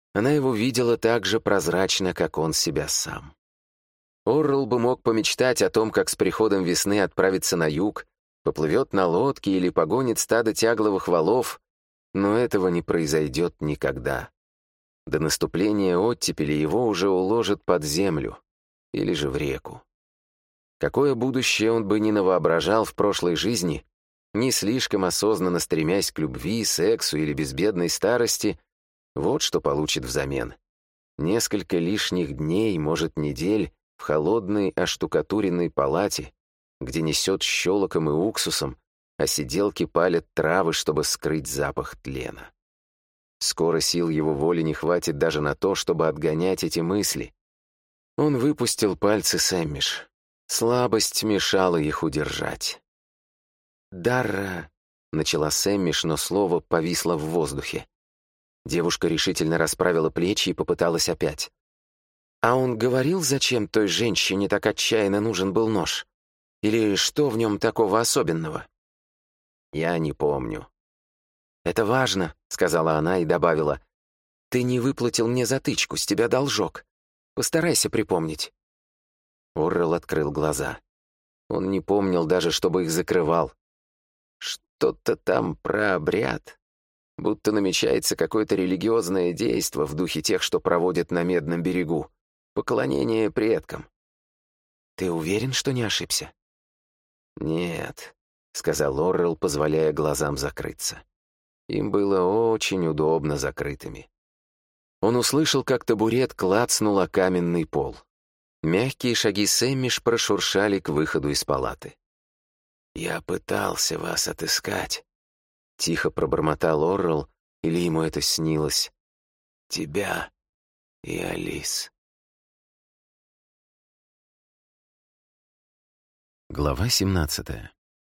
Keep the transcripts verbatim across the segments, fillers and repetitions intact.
Она его видела так же прозрачно, как он себя сам. Оррелл бы мог помечтать о том, как с приходом весны отправится на юг, поплывет на лодке или погонит стадо тягловых валов, но этого не произойдет никогда. До наступления оттепели его уже уложат под землю или же в реку. Какое будущее он бы ни навоображал в прошлой жизни, не слишком осознанно стремясь к любви, сексу или безбедной старости, вот что получит взамен. Несколько лишних дней, может, недель, в холодной оштукатуренной палате, где несет щелоком и уксусом, а сиделки палят травы, чтобы скрыть запах тлена. Скоро сил его воли не хватит даже на то, чтобы отгонять эти мысли. Он выпустил пальцы Сэммиш. Слабость мешала их удержать. «Дарра», — начала Сэммиш, но слово повисло в воздухе. Девушка решительно расправила плечи и попыталась опять. «А он говорил, зачем той женщине так отчаянно нужен был нож? Или что в нем такого особенного?» «Я не помню». «Это важно», — сказала она и добавила. «Ты не выплатил мне затычку, с тебя должок. Постарайся припомнить». Оррелл открыл глаза. Он не помнил даже, чтобы их закрывал. Что-то там про обряд. Будто намечается какое-то религиозное действо в духе тех, что проводят на Медном берегу. Поклонение предкам. «Ты уверен, что не ошибся?» «Нет», — сказал Оррелл, позволяя глазам закрыться. Им было очень удобно закрытыми. Он услышал, как табурет клацнул о каменный пол. Мягкие шаги Сэммиш прошуршали к выходу из палаты. «Я пытался вас отыскать», — тихо пробормотал Оррелл, или ему это снилось. «Тебя и Алис». Глава семнадцатая.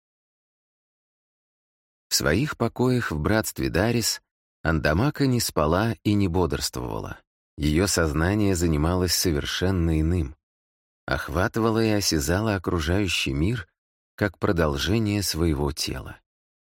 В своих покоях в братстве Дарис Андамака не спала и не бодрствовала. Ее сознание занималось совершенно иным. Охватывало и осязало окружающий мир как продолжение своего тела.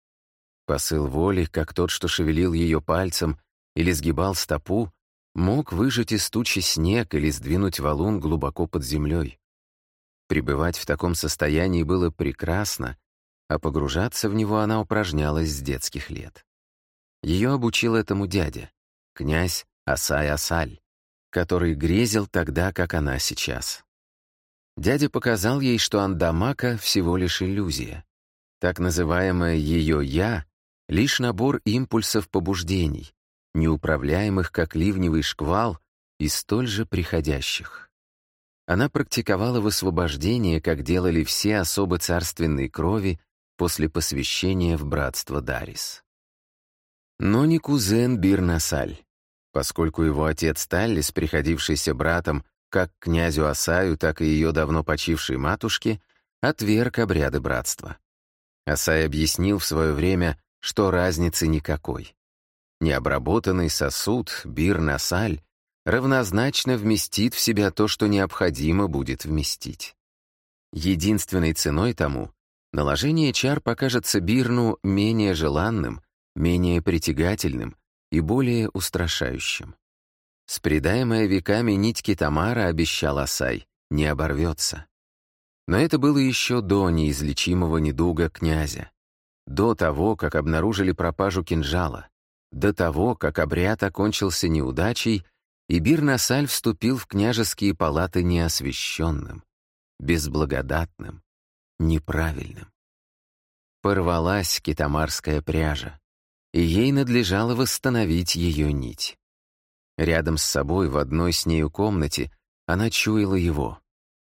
Посыл воли, как тот, что шевелил ее пальцем или сгибал стопу, мог выжать из тучи снег или сдвинуть валун глубоко под землей. Пребывать в таком состоянии было прекрасно, а погружаться в него она упражнялась с детских лет. Ее обучил этому дядя, князь Асай-Асаль, который грезил тогда, как она сейчас. Дядя показал ей, что Андамака — всего лишь иллюзия. Так называемое ее «я» — лишь набор импульсов побуждений, неуправляемых, как ливневый шквал, и столь же приходящих. Она практиковала высвобождение, как делали все особы царственной крови после посвящения в братство Дарис. Но не кузен Бир-Насаль, поскольку его отец Таллис, приходившийся братом как князю Асаю, так и ее давно почившей матушке, отверг обряды братства. Асай объяснил в свое время, что разницы никакой. Необработанный сосуд Бир-Насаль равнозначно вместит в себя то, что необходимо будет вместить. Единственной ценой тому наложение чар покажется Бирну менее желанным, менее притягательным и более устрашающим. Спредаемая веками нить Китамара, обещал Асай, не оборвется. Но это было еще до неизлечимого недуга князя, до того, как обнаружили пропажу кинжала, до того, как обряд окончился неудачей, и Бир-Насаль вступил в княжеские палаты неосвященным, безблагодатным, неправильным. Порвалась китамарская пряжа, и ей надлежало восстановить ее нить. Рядом с собой в одной с нею комнате она чуяла его,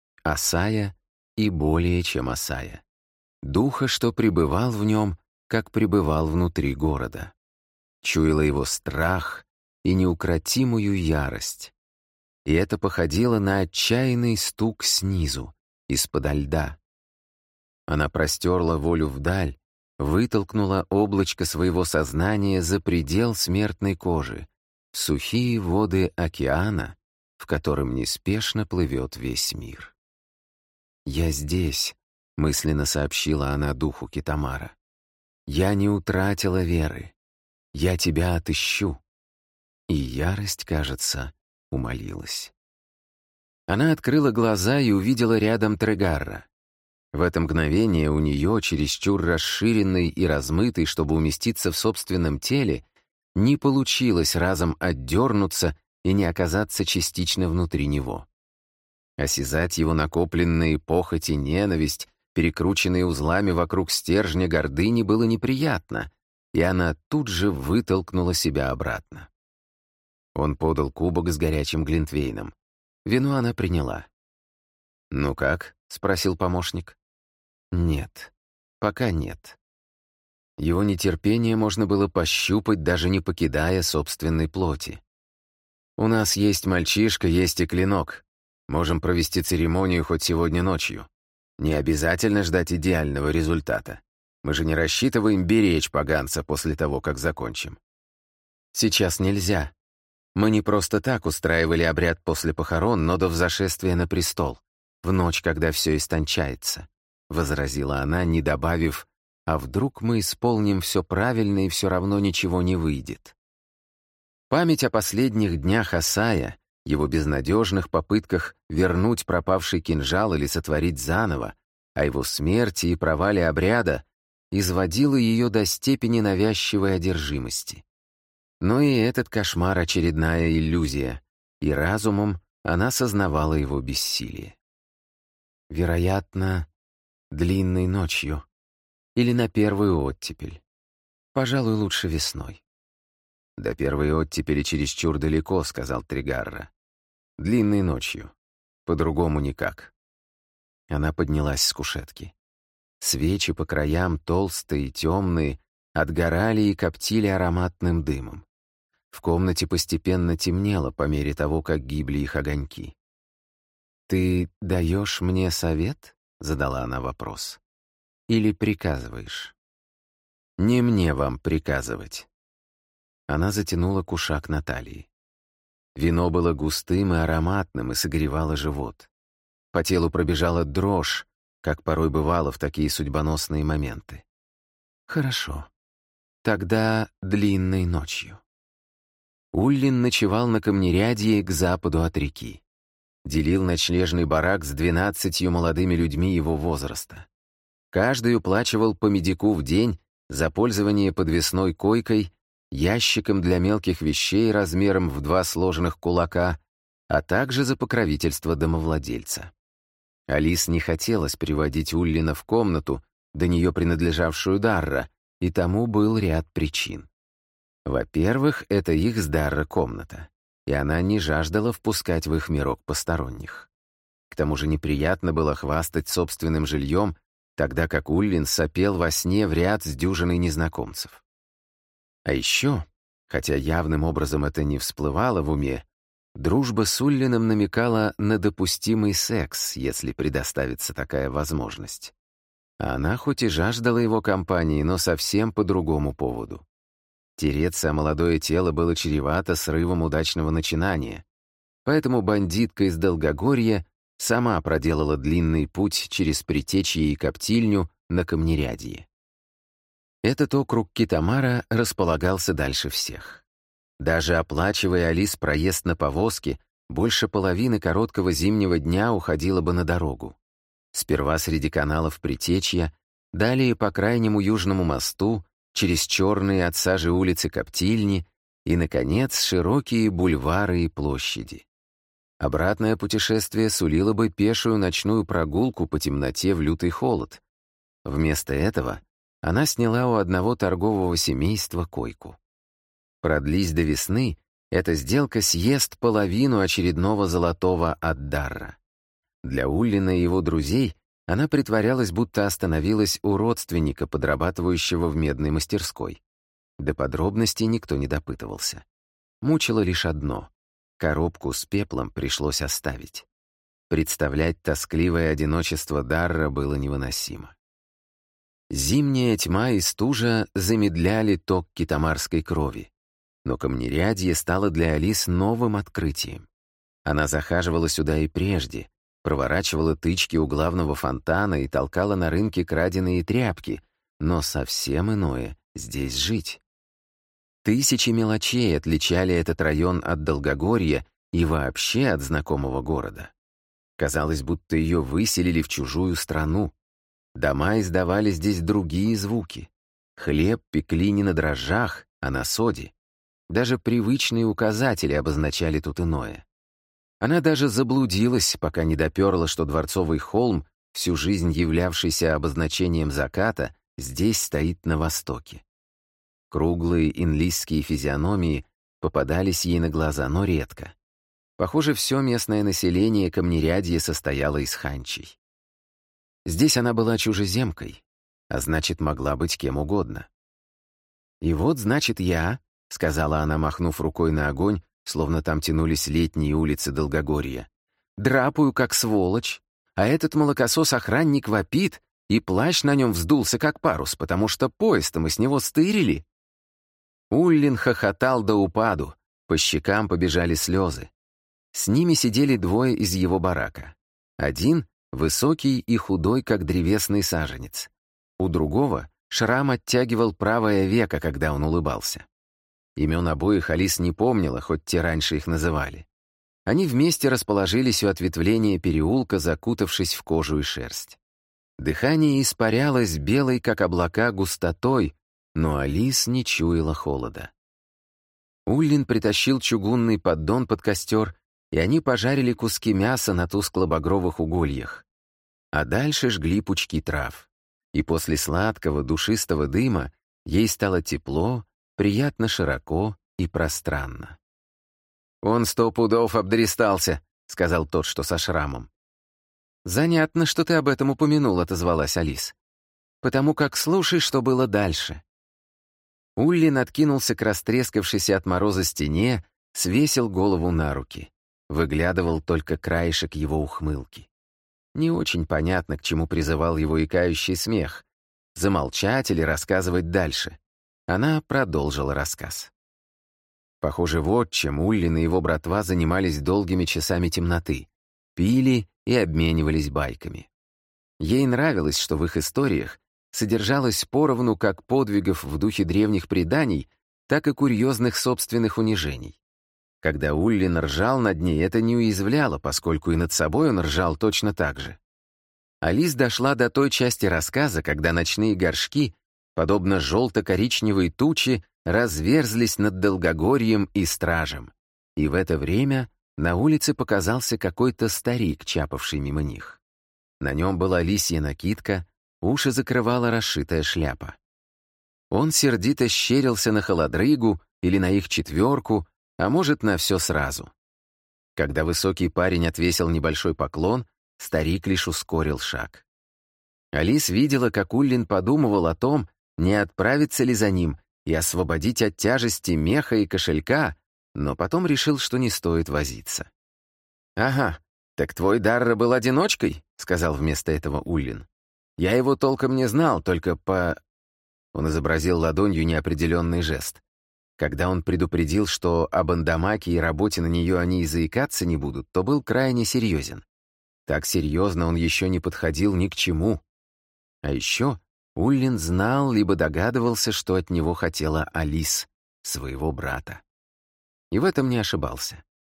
Асая и более чем Асая, духа, что пребывал в нем, как пребывал внутри города. Чуяла его страх и неукротимую ярость. И это походило на отчаянный стук снизу, из-подо льда. Она простерла волю вдаль, вытолкнула облачко своего сознания за предел смертной кожи, в сухие воды океана, в котором неспешно плывет весь мир. «Я здесь», — мысленно сообщила она духу Китамара. «Я не утратила веры. Я тебя отыщу». И ярость, кажется, умолилась. Она открыла глаза и увидела рядом Трегарра. В это мгновение у нее, чересчур расширенной и размытой, чтобы уместиться в собственном теле, не получилось разом отдернуться и не оказаться частично внутри него. Осязать его накопленные похоть и ненависть, перекрученные узлами вокруг стержня гордыни, было неприятно, и она тут же вытолкнула себя обратно. Он подал кубок с горячим глинтвейном. Вино она приняла. «Ну как?» — спросил помощник. «Нет, пока нет». Его нетерпение можно было пощупать, даже не покидая собственной плоти. «У нас есть мальчишка, есть и клинок. Можем провести церемонию хоть сегодня ночью. Не обязательно ждать идеального результата. Мы же не рассчитываем беречь поганца после того, как закончим». «Сейчас нельзя. Мы не просто так устраивали обряд после похорон, но до взошествия на престол, в ночь, когда все истончается», — возразила она, не добавив: «а вдруг мы исполним все правильно и все равно ничего не выйдет». Память о последних днях Асая, его безнадежных попытках вернуть пропавший кинжал или сотворить заново, о его смерти и провале обряда, изводила ее до степени навязчивой одержимости. Но и этот кошмар — очередная иллюзия, и разумом она сознавала его бессилие. Вероятно, длинной ночью или на первую оттепель. Пожалуй, лучше весной. «До первой оттепели чересчур далеко», — сказал Трегарра. «Длинной ночью. По-другому никак». Она поднялась с кушетки. Свечи по краям, толстые и темные, отгорали и коптили ароматным дымом. В комнате постепенно темнело по мере того, как гибли их огоньки. «Ты даешь мне совет?» — задала она вопрос. «Или приказываешь?» «Не мне вам приказывать». Она затянула кушак на талии. Вино было густым и ароматным и согревало живот. По телу пробежала дрожь, как порой бывало в такие судьбоносные моменты. «Хорошо. Тогда длинной ночью». Уллин ночевал на камнерядье к западу от реки. Делил ночлежный барак с двенадцатью молодыми людьми его возраста. Каждый уплачивал по медику в день за пользование подвесной койкой, ящиком для мелких вещей размером в два сложенных кулака, а также за покровительство домовладельца. Алис не хотелось приводить Уллина в комнату, до нее принадлежавшую Дарра, и тому был ряд причин. Во-первых, это их с Дарра комната, и она не жаждала впускать в их мирок посторонних. К тому же неприятно было хвастать собственным жильем, тогда как Уллин сопел во сне в ряд с дюжиной незнакомцев. А еще, хотя явным образом это не всплывало в уме, дружба с Уллином намекала на допустимый секс, если предоставится такая возможность. А она хоть и жаждала его компании, но совсем по другому поводу. Тереться о молодое тело было чревато срывом удачного начинания, поэтому бандитка из Долгогорья сама проделала длинный путь через Притечье и Коптильню на Камнерядье. Этот округ Китамара располагался дальше всех. Даже оплачивая Алис проезд на повозке, больше половины короткого зимнего дня уходило бы на дорогу. Сперва среди каналов Притечья, далее по крайнему южному мосту, через черные от сажи улицы Коптильни и, наконец, широкие бульвары и площади. Обратное путешествие сулило бы пешую ночную прогулку по темноте в лютый холод. Вместо этого она сняла у одного торгового семейства койку. Продлись до весны, эта сделка съест половину очередного золотого от Дарра. Для Уллина и его друзей она притворялась, будто остановилась у родственника, подрабатывающего в медной мастерской. До подробностей никто не допытывался. Мучило лишь одно — коробку с пеплом пришлось оставить. Представлять тоскливое одиночество Дарра было невыносимо. Зимняя тьма и стужа замедляли ток китамарской крови, но камнерядье стало для Алис новым открытием. Она захаживала сюда и прежде, проворачивала тычки у главного фонтана и толкала на рынке краденые тряпки, но совсем иное — здесь жить. Тысячи мелочей отличали этот район от Долгогорья и вообще от знакомого города. Казалось, будто ее выселили в чужую страну. Дома издавали здесь другие звуки. Хлеб пекли не на дрожжах, а на соде. Даже привычные указатели обозначали тут иное. Она даже заблудилась, пока не доперла, что Дворцовый холм, всю жизнь являвшийся обозначением заката, здесь стоит на востоке. Круглые инлийские физиономии попадались ей на глаза, но редко. Похоже, все местное население Камнерядья состояло из ханчей. Здесь она была чужеземкой, а значит, могла быть кем угодно. «И вот, значит, я», — сказала она, махнув рукой на огонь, словно там тянулись летние улицы Долгогорья, «драпаю, как сволочь, а этот молокосос-охранник вопит, и плащ на нем вздулся, как парус, потому что поезд-то мы с него стырили». Уллин хохотал до упаду, по щекам побежали слезы. С ними сидели двое из его барака. Один — высокий и худой, как древесный саженец. У другого шрам оттягивал правое веко, когда он улыбался. Имен обоих Алис не помнила, хоть те раньше их называли. Они вместе расположились у ответвления переулка, закутавшись в кожу и шерсть. Дыхание испарялось белой, как облака, густотой, но Алис не чуяла холода. Уллин притащил чугунный поддон под костер, и они пожарили куски мяса на тускло-багровых угольях. А дальше жгли пучки трав. И после сладкого, душистого дыма ей стало тепло, приятно широко и пространно. «Он сто пудов обдристался», — сказал тот, что со шрамом. «Занятно, что ты об этом упомянул», — отозвалась Алис. «Потому как слушай, что было дальше». Уллин откинулся к растрескавшейся от мороза стене, свесил голову на руки. Выглядывал только краешек его ухмылки. Не очень понятно, к чему призывал его икающий смех. Замолчать или рассказывать дальше. Она продолжила рассказ. Похоже, вот чем Уллин и его братва занимались долгими часами темноты. Пили и обменивались байками. Ей нравилось, что в их историях содержалось поровну как подвигов в духе древних преданий, так и курьезных собственных унижений. Когда Уллин ржал над ней, это не уязвляло, поскольку и над собой он ржал точно так же. Алис дошла до той части рассказа, когда ночные горшки, подобно желто-коричневой туче, разверзлись над Долгогорьем и Стражем. И в это время на улице показался какой-то старик, чапавший мимо них. На нем была лисья накидка, уши закрывала расшитая шляпа. Он сердито щерился на холодрыгу или на их четверку, а может, на все сразу. Когда высокий парень отвесил небольшой поклон, старик лишь ускорил шаг. Алис видела, как Уллин подумывал о том, не отправиться ли за ним и освободить от тяжести меха и кошелька, но потом решил, что не стоит возиться. «Ага, так твой Дарра был одиночкой?» — сказал вместо этого Уллин. «Я его толком не знал, только по...» Он изобразил ладонью неопределенный жест. Когда он предупредил, что об Андамаке и работе на нее они и заикаться не будут, то был крайне серьезен. Так серьезно он еще не подходил ни к чему. А еще Уллин знал, либо догадывался, что от него хотела Алис, своего брата. И в этом не ошибался.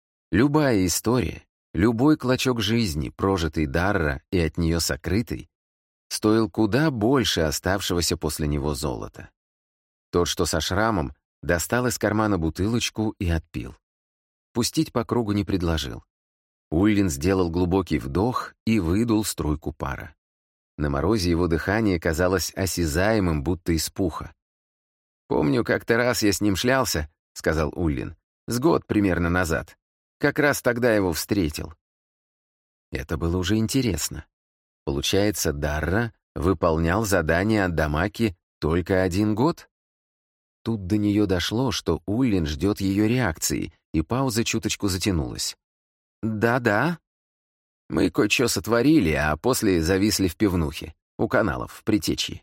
Любая история, любой клочок жизни, прожитый Дарра и от нее сокрытый, стоил куда больше оставшегося после него золота. Тот, что со шрамом, достал из кармана бутылочку и отпил. Пустить по кругу не предложил. Уллин сделал глубокий вдох и выдул струйку пара. На морозе его дыхание казалось осязаемым, будто из пуха. «Помню, как-то раз я с ним шлялся», — сказал Уллин, — «с год примерно назад. Как раз тогда его встретил». Это было уже интересно. Получается, Дарра выполнял задание от Дамаки только один год? Тут до нее дошло, что Уллин ждет ее реакции, и пауза чуточку затянулась. «Да-да. Мы кое-что сотворили, а после зависли в пивнухе, у каналов, в Притечье».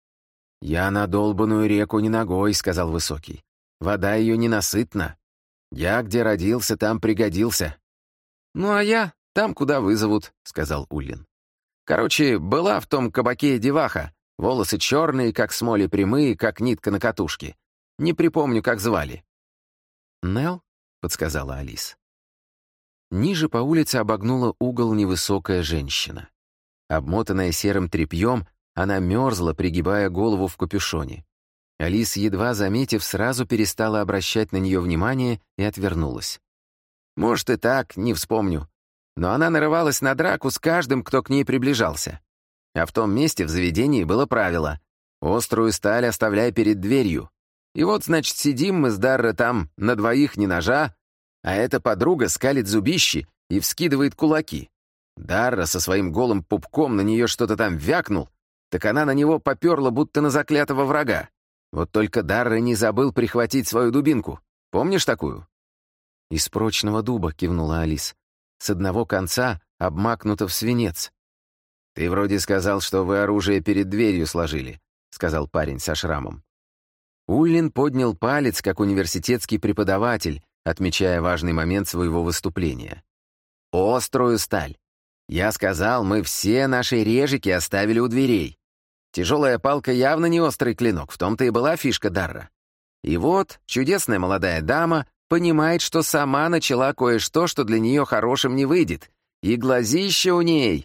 «Я на долбаную реку не ногой», — сказал Высокий. «Вода ее ненасытна. Я где родился, там пригодился». «Ну а я там, куда вызовут», — сказал Уллин. «Короче, была в том кабаке деваха, волосы черные, как смоли прямые, как нитка на катушке. Не припомню, как звали». «Нелл?» — подсказала Алис. Ниже по улице обогнула угол невысокая женщина. Обмотанная серым тряпьем, она мерзла, пригибая голову в капюшоне. Алис, едва заметив, сразу перестала обращать на нее внимание и отвернулась. «Может, и так, не вспомню. Но она нарывалась на драку с каждым, кто к ней приближался. А в том месте в заведении было правило: острую сталь оставляй перед дверью. И вот, значит, сидим мы с Дарро там на двоих ни ножа, а эта подруга скалит зубищи и вскидывает кулаки. Дарро со своим голым пупком на нее что-то там вякнул, так она на него поперла, будто на заклятого врага. Вот только Дарро не забыл прихватить свою дубинку. Помнишь такую?» «Из прочного дуба», — кивнула Алис. «С одного конца обмакнуто в свинец». «Ты вроде сказал, что вы оружие перед дверью сложили», — сказал парень со шрамом. Уллин поднял палец, как университетский преподаватель, отмечая важный момент своего выступления. «Острую сталь. Я сказал, мы все наши режики оставили у дверей. Тяжелая палка явно не острый клинок, в том-то и была фишка Дарра. И вот чудесная молодая дама понимает, что сама начала кое-что, что для нее хорошим не выйдет. И глазище у ней».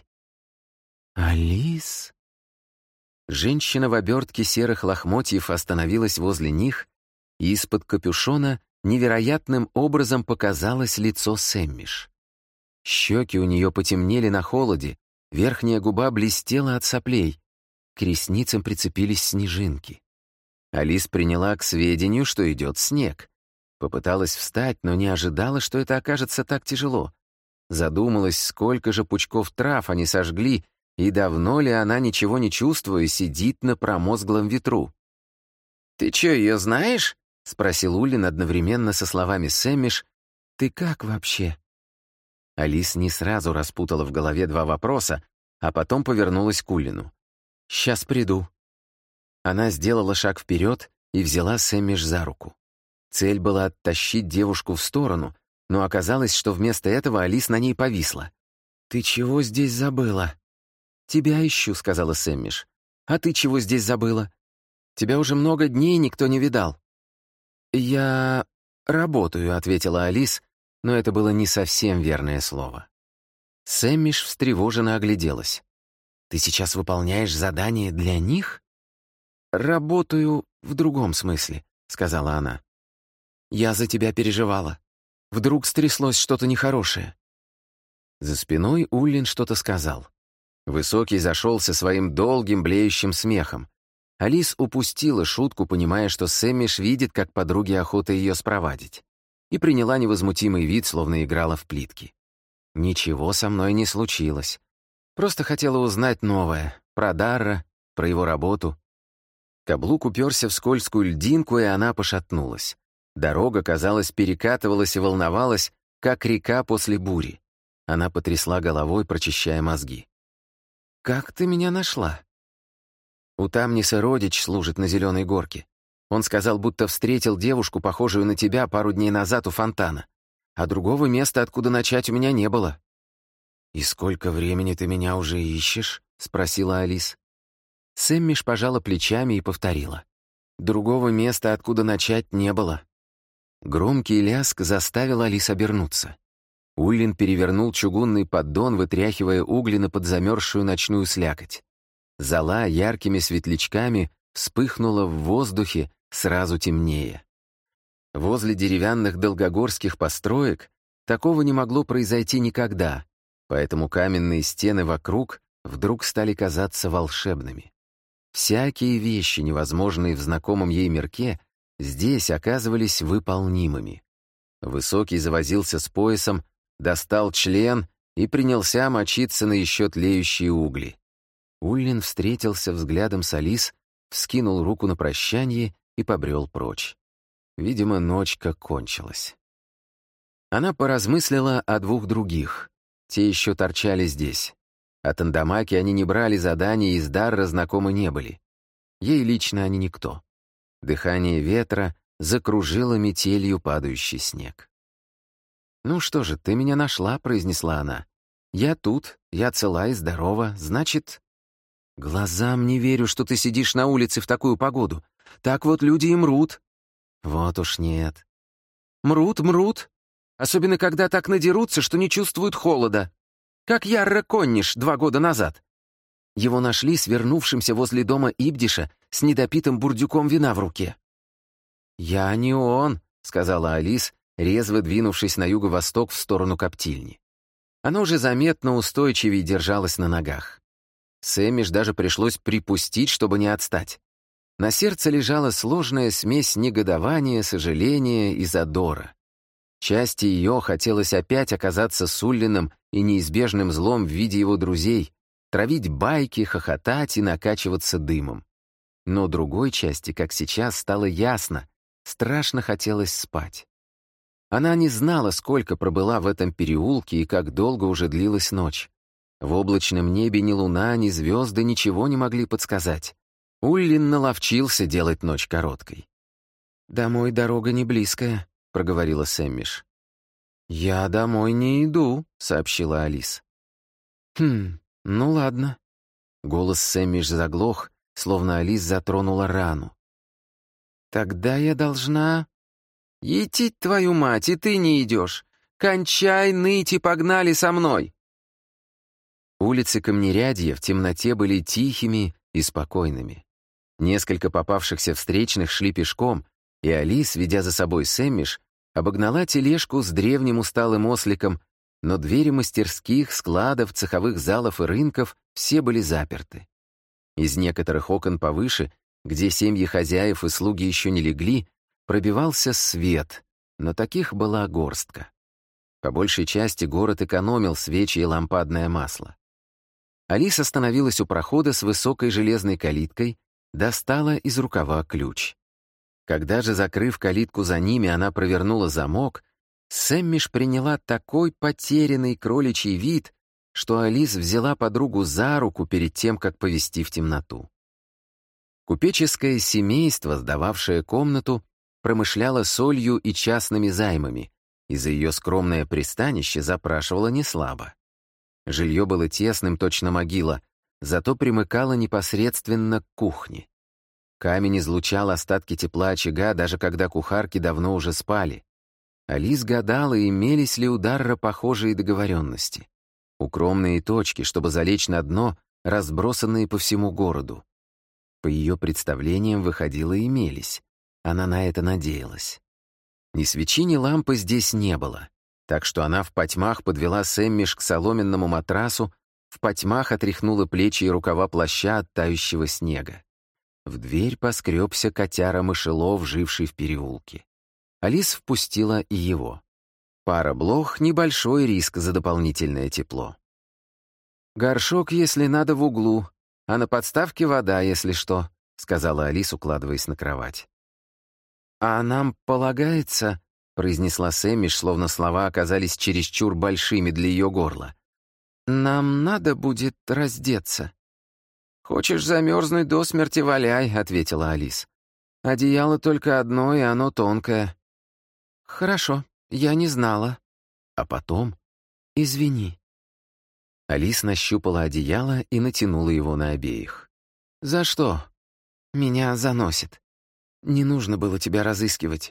«Алис?» Женщина в обертке серых лохмотьев остановилась возле них, и из-под капюшона невероятным образом показалось лицо Сэммиш. Щеки у нее потемнели на холоде, верхняя губа блестела от соплей, к ресницам прицепились снежинки. Алис приняла к сведению, что идет снег. Попыталась встать, но не ожидала, что это окажется так тяжело. Задумалась, сколько же пучков трав они сожгли, и давно ли она, ничего не чувствуя, сидит на промозглом ветру. «Ты чё, ее знаешь?» — спросил Уллин одновременно со словами Сэммиш. «Ты как вообще?» Алис не сразу распутала в голове два вопроса, а потом повернулась к Уллину. «Сейчас приду». Она сделала шаг вперед и взяла Сэммиш за руку. Цель была оттащить девушку в сторону, но оказалось, что вместо этого Алис на ней повисла. «Ты чего здесь забыла?» «Тебя ищу», — сказала Сэммиш. «А ты чего здесь забыла? Тебя уже много дней никто не видал». «Я работаю», — ответила Алис, но это было не совсем верное слово. Сэммиш встревоженно огляделась. «Ты сейчас выполняешь задание для них?» «Работаю в другом смысле», — сказала она. «Я за тебя переживала. Вдруг стряслось что-то нехорошее». За спиной Уллин что-то сказал. Высокий зашелся своим долгим блеющим смехом. Алис упустила шутку, понимая, что Сэммиш видит, как подруге охота ее спровадить, и приняла невозмутимый вид, словно играла в плитки. «Ничего со мной не случилось. Просто хотела узнать новое, про Дарра, про его работу». Каблук уперся в скользкую льдинку, и она пошатнулась. Дорога, казалось, перекатывалась и волновалась, как река после бури. Она потрясла головой, прочищая мозги. «Как ты меня нашла?» «У Тамниса родич служит на Зеленой горке. Он сказал, будто встретил девушку, похожую на тебя, пару дней назад у фонтана. А другого места, откуда начать, у меня не было». «И сколько времени ты меня уже ищешь?» — спросила Алис. Сэммиш пожала плечами и повторила. «Другого места, откуда начать, не было». Громкий лязг заставил Алис обернуться. Уллин перевернул чугунный поддон, вытряхивая угли на подзамерзшую ночную слякоть. Зола яркими светлячками вспыхнула в воздухе, сразу темнее. Возле деревянных долгогорских построек такого не могло произойти никогда, поэтому каменные стены вокруг вдруг стали казаться волшебными. Всякие вещи, невозможные в знакомом ей мирке, здесь оказывались выполнимыми. Высокий завозился с поясом, достал член и принялся мочиться на еще тлеющие угли. Уллин встретился взглядом с Алис, вскинул руку на прощание и побрел прочь. Видимо, ночка кончилась. Она поразмыслила о двух других. Те еще торчали здесь. От Андамаки они не брали задания и с Дарра знакомы не были. Ей лично они никто. Дыхание ветра закружило метелью падающий снег. «Ну что же, ты меня нашла», — произнесла она. «Я тут, я цела и здорова, значит...» «Глазам не верю, что ты сидишь на улице в такую погоду. Так вот люди и мрут». Вот уж нет. Мрут, мрут. Особенно, когда так надерутся, что не чувствуют холода. Как Ярра Конниш два года назад. Его нашли свернувшимся возле дома Ибдиша с недопитым бурдюком вина в руке. «Я не он», — сказала Алис, резво двинувшись на юго-восток в сторону коптильни. Она уже заметно устойчивее держалась на ногах. Сэммиш даже пришлось припустить, чтобы не отстать. На сердце лежала сложная смесь негодования, сожаления и задора. Части ее хотелось опять оказаться с Уллином и неизбежным злом в виде его друзей, травить байки, хохотать и накачиваться дымом. Но другой части, как сейчас, стало ясно, страшно хотелось спать. Она не знала, сколько пробыла в этом переулке и как долго уже длилась ночь. В облачном небе ни луна, ни звезды ничего не могли подсказать. Уллин наловчился делать ночь короткой. «Домой дорога не близкая», — проговорила Сэммиш. «Я домой не иду», — сообщила Алис. «Хм, ну ладно». Голос Сэммиш заглох, словно Алис затронула рану. «Тогда я должна...» «Етить твою мать, и ты не идешь! Кончай ныть и погнали со мной!» Улицы Камнерядья в темноте были тихими и спокойными. Несколько попавшихся встречных шли пешком, и Алис, ведя за собой Сэммиш, обогнала тележку с древним усталым осликом, но двери мастерских, складов, цеховых залов и рынков все были заперты. Из некоторых окон повыше, где семьи хозяев и слуги еще не легли, пробивался свет, но таких была горстка. По большей части город экономил свечи и лампадное масло. Алис остановилась у прохода с высокой железной калиткой, достала из рукава ключ. Когда же, закрыв калитку за ними, она провернула замок, Сэммиш приняла такой потерянный кроличий вид, что Алис взяла подругу за руку перед тем, как повести в темноту. Купеческое семейство, сдававшее комнату, промышляло солью и частными займами, и за ее скромное пристанище запрашивало неслабо. Жилье было тесным, точно могила, зато примыкало непосредственно к кухне. Камень излучал остатки тепла очага, даже когда кухарки давно уже спали. Алис гадала, имелись ли у Дарра похожие договоренности. Укромные точки, чтобы залечь на дно, разбросанные по всему городу. По ее представлениям, выходило, имелись. Она на это надеялась. Ни свечи, ни лампы здесь не было, так что она в потьмах подвела Сэммиш к соломенному матрасу, в потьмах отряхнула плечи и рукава плаща от тающего снега. В дверь поскребся котяра-мышелов, живший в переулке. Алис впустила и его. Пара блох — небольшой риск за дополнительное тепло. «Горшок, если надо, в углу, а на подставке вода, если что», — сказала Алис, укладываясь на кровать. «А нам полагается», — произнесла Сэммиш, словно слова оказались чересчур большими для ее горла. «Нам надо будет раздеться». «Хочешь замерзнуть до смерти, валяй», — ответила Алис. «Одеяло только одно, и оно тонкое». «Хорошо, я не знала». А потом... «Извини». Алис нащупала одеяло и натянула его на обеих. «За что?» «Меня заносит. Не нужно было тебя разыскивать».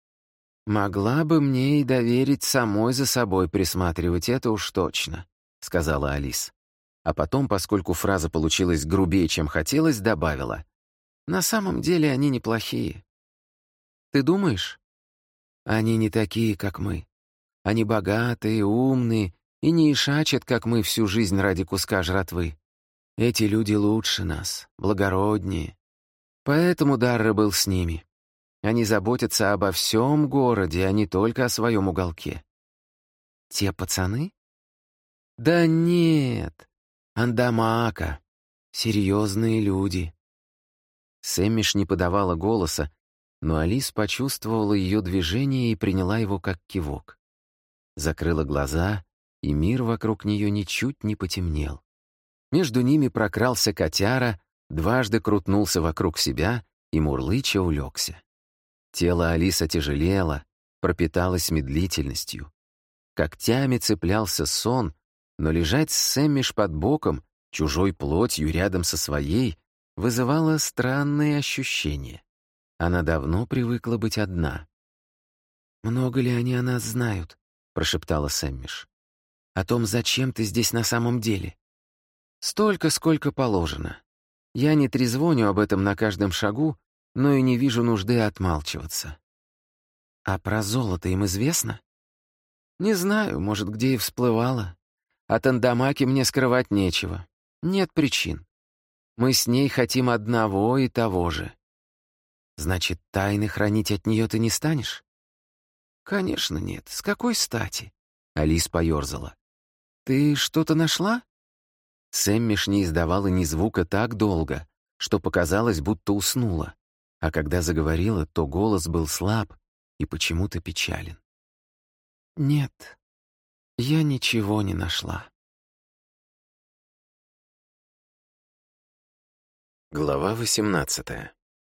«Могла бы мне и доверить самой за собой присматривать, это уж точно», — сказала Алис. А потом, поскольку фраза получилась грубее, чем хотелось, добавила. «На самом деле они неплохие». «Ты думаешь?» «Они не такие, как мы. Они богатые, умные и не ишачат, как мы, всю жизнь ради куска жратвы. Эти люди лучше нас, благороднее. Поэтому Дарра был с ними. Они заботятся обо всем городе, а не только о своем уголке». «Те пацаны?» «Да нет, Андамака. Серьезные люди». Сэммиш не подавала голоса, но Алис почувствовала ее движение и приняла его как кивок. Закрыла глаза, и мир вокруг нее ничуть не потемнел. Между ними прокрался котяра, дважды крутнулся вокруг себя и мурлыча улегся. Тело Алис отяжелело, пропиталось медлительностью. Когтями цеплялся сон, но лежать с Сэммиш под боком, чужой плотью рядом со своей, вызывало странные ощущения. Она давно привыкла быть одна. «Много ли они о нас знают?» — прошептала Сэммиш. «О том, зачем ты здесь на самом деле?» «Столько, сколько положено. Я не трезвоню об этом на каждом шагу, но и не вижу нужды отмалчиваться». «А про золото им известно?» «Не знаю, может, где и всплывало. От Андамаки мне скрывать нечего. Нет причин. Мы с ней хотим одного и того же». «Значит, тайны хранить от нее ты не станешь?» «Конечно нет. С какой стати?» Алис поёрзала. «Ты что-то нашла?» Сэммиш не издавала ни звука так долго, что показалось, будто уснула, а когда заговорила, то голос был слаб и почему-то печален. «Нет, я ничего не нашла». Глава восемнадцатая.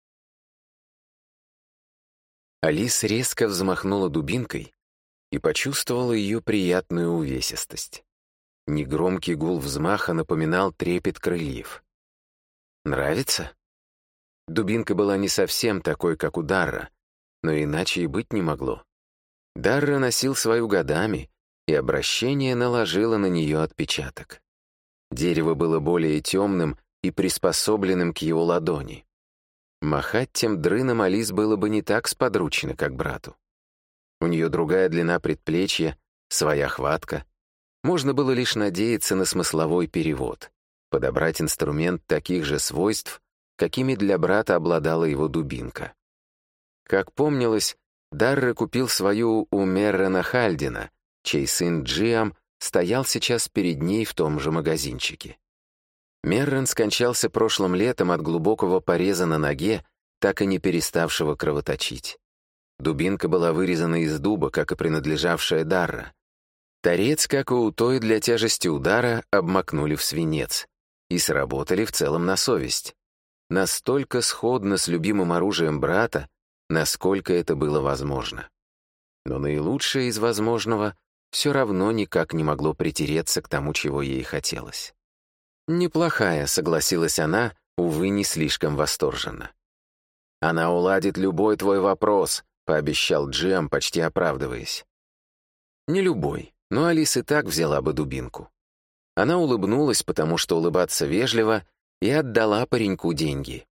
Алис резко взмахнула дубинкой и почувствовала ее приятную увесистость. Негромкий гул взмаха напоминал трепет крыльев. «Нравится?» Дубинка была не совсем такой, как у Дарра, но иначе и быть не могло. Дарра носил свою годами, и обращение наложило на нее отпечаток. Дерево было более темным и приспособленным к его ладони. Махать тем дрыном Алис было бы не так сподручно, как брату. У нее другая длина предплечья, своя хватка. Можно было лишь надеяться на смысловой перевод, подобрать инструмент таких же свойств, какими для брата обладала его дубинка. Как помнилось, Дарре купил свою у Меррена Хальдина, чей сын Джиам стоял сейчас перед ней в том же магазинчике. Меррен скончался прошлым летом от глубокого пореза на ноге, так и не переставшего кровоточить. Дубинка была вырезана из дуба, как и принадлежавшая Дарра. Торец, как и у той для тяжести удара, обмакнули в свинец и сработали в целом на совесть. Настолько сходно с любимым оружием брата, насколько это было возможно. Но наилучшее из возможного все равно никак не могло притереться к тому, чего ей хотелось. «Неплохая», — согласилась она, увы, не слишком восторженно. «Она уладит любой твой вопрос», — пообещал Джиам, почти оправдываясь. Не любой, но Алис и так взяла бы дубинку. Она улыбнулась, потому что улыбаться вежливо, и отдала пареньку деньги.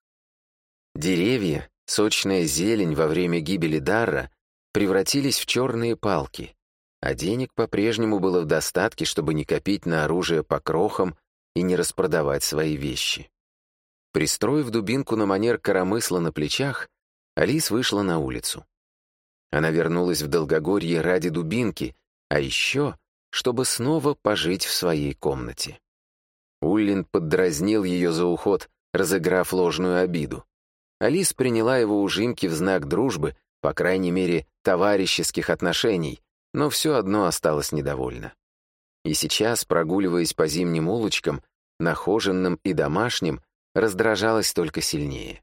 Деревья, сочная зелень во время гибели Дарра превратились в черные палки, а денег по-прежнему было в достатке, чтобы не копить на оружие по крохам и не распродавать свои вещи. Пристроив дубинку на манер коромысла на плечах, Алис вышла на улицу. Она вернулась в Долгогорье ради дубинки, а еще, чтобы снова пожить в своей комнате. Уллин поддразнил ее за уход, разыграв ложную обиду. Алис приняла его ужимки в знак дружбы, по крайней мере, товарищеских отношений, но все одно осталась недовольна. И сейчас, прогуливаясь по зимним улочкам, нахоженным и домашним, раздражалась только сильнее.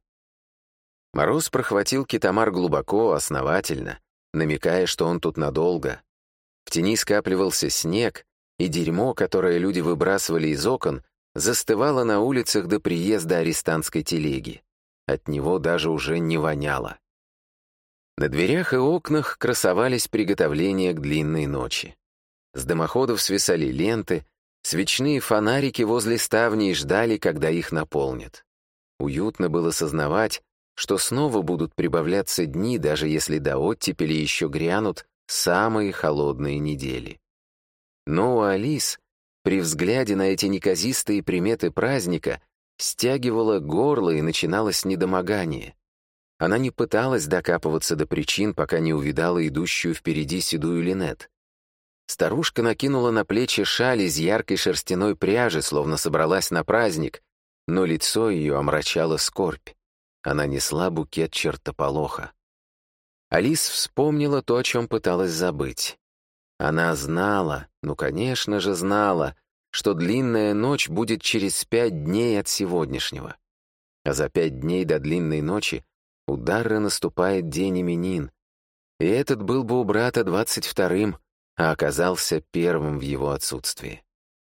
Мороз прохватил Китамар глубоко, основательно, намекая, что он тут надолго. В тени скапливался снег, и дерьмо, которое люди выбрасывали из окон, застывало на улицах до приезда арестантской телеги. От него даже уже не воняло. На дверях и окнах красовались приготовления к длинной ночи. С дымоходов свисали ленты, свечные фонарики возле ставней ждали, когда их наполнят. Уютно было сознавать, что снова будут прибавляться дни, даже если до оттепели еще грянут самые холодные недели. Но у Алис, при взгляде на эти неказистые приметы праздника, стягивало горло и начиналось недомогание. Она не пыталась докапываться до причин, пока не увидала идущую впереди седую Линет. Старушка накинула на плечи шаль из яркой шерстяной пряжи, словно собралась на праздник, но лицо ее омрачало скорбь. Она несла букет чертополоха. Алис вспомнила то, о чем пыталась забыть. Она знала, ну, конечно же, знала, что длинная ночь будет через пять дней от сегодняшнего. А за пять дней до длинной ночи у Дарры наступает день именин. И этот был бы у брата двадцать вторым, а оказался первым в его отсутствии.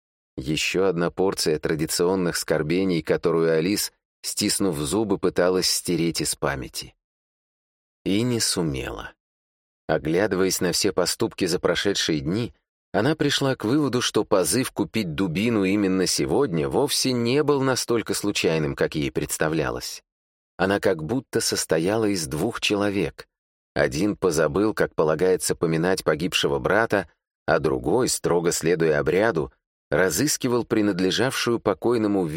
Еще одна порция традиционных скорбений, которую Алис, стиснув зубы, пыталась стереть из памяти. И не сумела. Оглядываясь на все поступки за прошедшие дни, она пришла к выводу, что позыв купить дубину именно сегодня вовсе не был настолько случайным, как ей представлялось. Она как будто состояла из двух человек. Один позабыл, как полагается поминать погибшего брата, а другой, строго следуя обряду, разыскивал принадлежавшую покойному